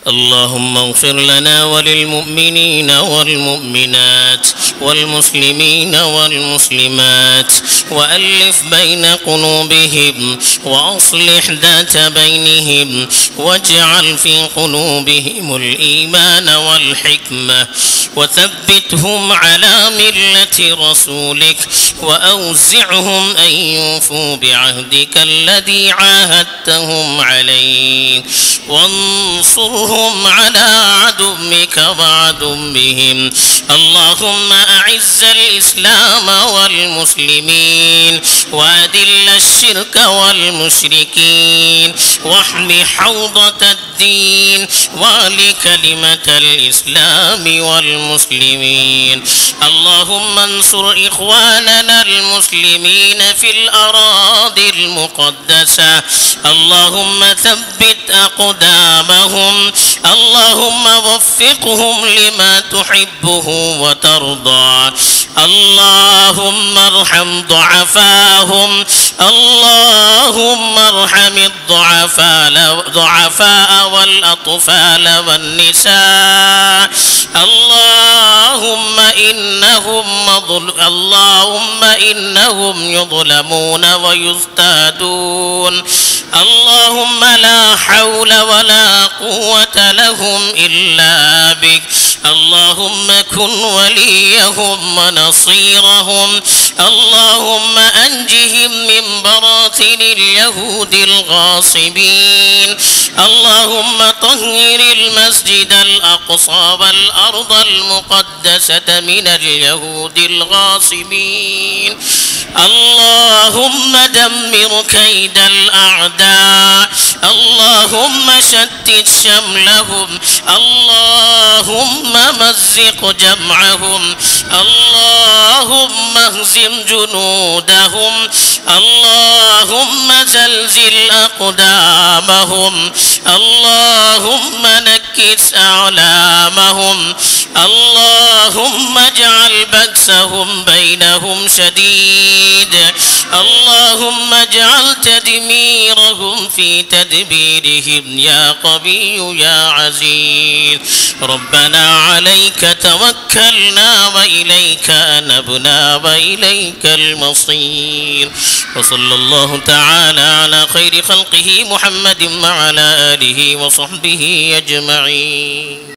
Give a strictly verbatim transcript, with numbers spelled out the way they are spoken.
اللهم اغفر لنا وللمؤمنين والمؤمنات والمسلمين والمسلمات وألف بين قلوبهم وأصلح ذات بينهم واجعل في قلوبهم الإيمان والحكمة وثبتهم على ملة رسولك وأوزعهم أن يوفوا بعهدك الذي عاهدتهم عليه وانصرهم على عدوك وعدوهم. اللهم أعز الإسلام والمسلمين وأذل الشرك والمشركين واحم حوضة الدين وأعل كلمة الإسلام والمسلمين. اللهم انصر إخواننا المسلمين في الأراضي المقدسة. اللهم ثبت أقدامهم. اللهم وفقهم لما تحبه وترضى. اللهم ارحم ضعفاهم. اللهم ارحم الضعفاء والأطفال والنساء. اللهم إنهم مظل... اللهم إنهم يظلمون ويفتادون. اللهم لا حول ولا قوة لهم إلا بك. اللهم كن وليهم ونصيرهم. اللهم أنجهم من براثن اليهود الغاصبين. اللهم طهر المسجد الأقصى والأرض المقدسة من اليهود الغاصبين. اللهم دمر كيد الأعداء. اللهم شتت شملهم. اللهم مزق جمعهم. اللهم اهزم جنودهم. اللهم زلزل أقدامهم. اللهم نكس أعلامهم. اللهم اجعل بأسهم بينهم شديد. اللهم اجعل تدميرهم في تدبيرهم يا قوي يا عزيز. ربنا عليك توكلنا وإليك أنبنا وإليك المصير. وصلى الله تعالى على خير خلقه محمد وعلى آله وصحبه أجمعين.